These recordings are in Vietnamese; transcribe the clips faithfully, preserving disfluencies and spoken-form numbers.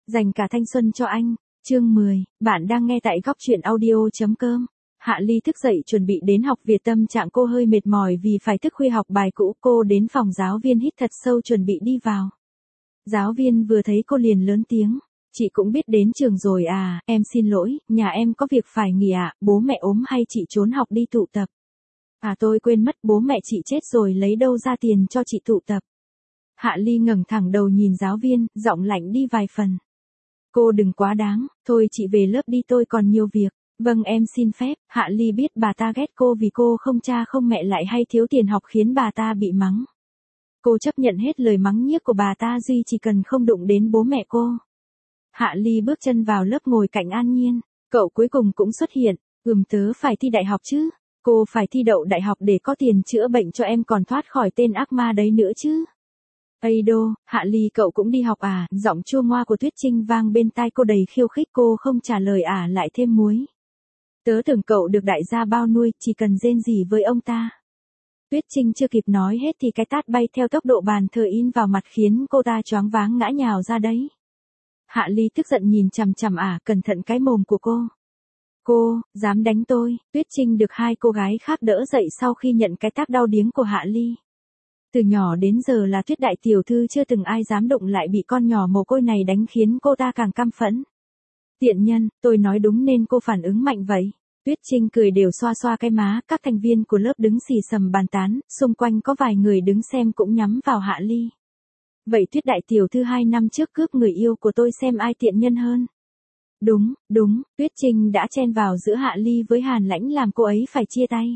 Dành cả thanh xuân cho anh, chương mười, bạn đang nghe tại góc truyện audio.com. Hạ Ly thức dậy chuẩn bị đến học, Việt tâm trạng cô hơi mệt mỏi vì phải thức khuya học bài cũ. Cô đến phòng giáo viên hít thật sâu chuẩn bị đi vào. Giáo viên vừa thấy cô liền lớn tiếng, chị cũng biết đến trường rồi à, em xin lỗi, nhà em có việc phải nghỉ ạ, à, bố mẹ ốm hay chị trốn học đi tụ tập? À tôi quên mất, bố mẹ chị chết rồi, lấy đâu ra tiền cho chị tụ tập? Hạ Ly ngẩng thẳng đầu nhìn giáo viên, giọng lạnh đi vài phần. Cô đừng quá đáng, thôi chị về lớp đi, tôi còn nhiều việc. Vâng em xin phép. Hạ Ly biết bà ta ghét cô vì cô không cha không mẹ lại hay thiếu tiền học khiến bà ta bị mắng. Cô chấp nhận hết lời mắng nhiếc của bà ta, duy chỉ cần không đụng đến bố mẹ cô. Hạ Ly bước chân vào lớp ngồi cạnh An Nhiên. Cậu cuối cùng cũng xuất hiện. Ừm tớ phải thi đại học chứ. Cô phải thi đậu đại học để có tiền chữa bệnh cho em còn thoát khỏi tên ác ma đấy nữa chứ. Ây đô, Hạ Ly cậu cũng đi học à? Giọng chua ngoa của Tuyết Trinh vang bên tai cô đầy khiêu khích. Cô không trả lời à, lại thêm muối. Tớ tưởng cậu được đại gia bao nuôi, chỉ cần rên rỉ với ông ta. Tuyết Trinh chưa kịp nói hết thì cái tát bay theo tốc độ bàn thờ in vào mặt khiến cô ta choáng váng ngã nhào ra đấy. Hạ Ly tức giận nhìn chằm chằm à, cẩn thận cái mồm của cô. Cô, dám đánh tôi? Tuyết Trinh được hai cô gái khác đỡ dậy sau khi nhận cái tát đau điếng của Hạ Ly. Từ nhỏ đến giờ là Tuyết đại tiểu thư, chưa từng ai dám đụng lại, bị con nhỏ mồ côi này đánh khiến cô ta càng căm phẫn. Tiện nhân, tôi nói đúng nên cô phản ứng mạnh vậy. Tuyết Trinh cười đều xoa xoa cái má. Các thành viên của lớp đứng xì xầm bàn tán, xung quanh có vài người đứng xem cũng nhắm vào Hạ Ly. Vậy Tuyết đại tiểu thư hai năm trước cướp người yêu của tôi, xem ai tiện nhân hơn. Đúng, đúng, Tuyết Trinh đã chen vào giữa Hạ Ly với Hàn Lãnh làm cô ấy phải chia tay.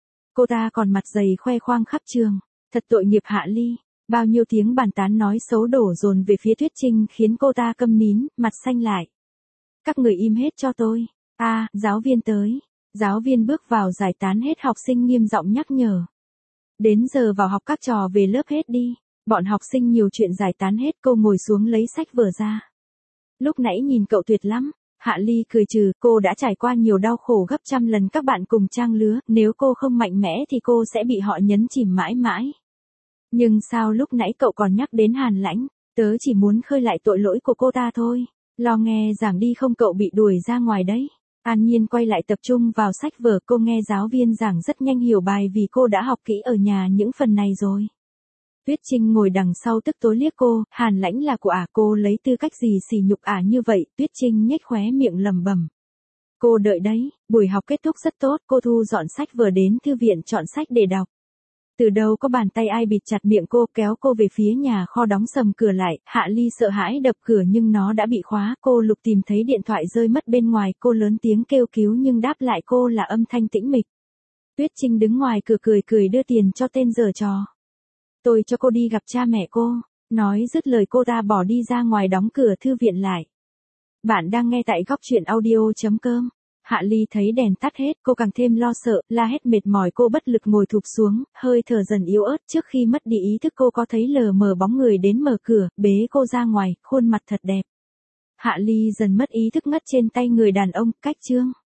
Cô ta còn mặt dày khoe khoang khắp trường. Thật tội nghiệp Hạ Ly. Bao nhiêu tiếng bàn tán nói xấu đổ dồn về phía Tuyết Trinh khiến cô ta câm nín, mặt xanh lại. Các người im hết cho tôi. A, à, giáo viên tới. Giáo viên bước vào giải tán hết học sinh, nghiêm giọng nhắc nhở. Đến giờ vào học, các trò về lớp hết đi. Bọn học sinh nhiều chuyện giải tán hết. Cô ngồi xuống lấy sách vở ra. Lúc nãy nhìn cậu tuyệt lắm. Hạ Ly cười trừ, cô đã trải qua nhiều đau khổ gấp trăm lần các bạn cùng trang lứa, nếu cô không mạnh mẽ thì cô sẽ bị họ nhấn chìm mãi mãi. Nhưng sao lúc nãy cậu còn nhắc đến Hàn Lãnh? Tớ chỉ muốn khơi lại tội lỗi của cô ta thôi. Lo nghe giảng đi không cậu bị đuổi ra ngoài đấy. An Nhiên quay lại tập trung vào sách vở. Cô nghe giáo viên giảng rất nhanh hiểu bài vì cô đã học kỹ ở nhà những phần này rồi. Tuyết Trinh ngồi đằng sau tức tối liếc cô. Hàn Lãnh là của ả, cô lấy tư cách gì sỉ nhục ả như vậy? Tuyết Trinh nhếch khóe miệng lẩm bẩm. Cô đợi đấy. Buổi học kết thúc rất tốt. Cô thu dọn sách vở đến thư viện chọn sách để đọc. Từ đâu có bàn tay ai bịt chặt miệng cô, kéo cô về phía nhà kho đóng sầm cửa lại. Hạ Ly sợ hãi đập cửa nhưng nó đã bị khóa. Cô lục tìm thấy điện thoại rơi mất bên ngoài. Cô lớn tiếng kêu cứu nhưng đáp lại cô là âm thanh tĩnh mịch. Tuyết Trinh đứng ngoài cửa cười cười đưa tiền cho tên giở trò. Tôi cho cô đi gặp cha mẹ cô. Nói dứt lời cô ta bỏ đi ra ngoài, đóng cửa thư viện lại. Bạn đang nghe tại góc truyện audio.com. Hạ Ly thấy đèn tắt hết, cô càng thêm lo sợ, la hét mệt mỏi. Cô bất lực ngồi thụp xuống, hơi thở dần yếu ớt. Trước khi mất đi ý thức cô có thấy lờ mờ bóng người đến mở cửa, bế cô ra ngoài, khuôn mặt thật đẹp. Hạ Ly dần mất ý thức ngất trên tay người đàn ông. Cách chương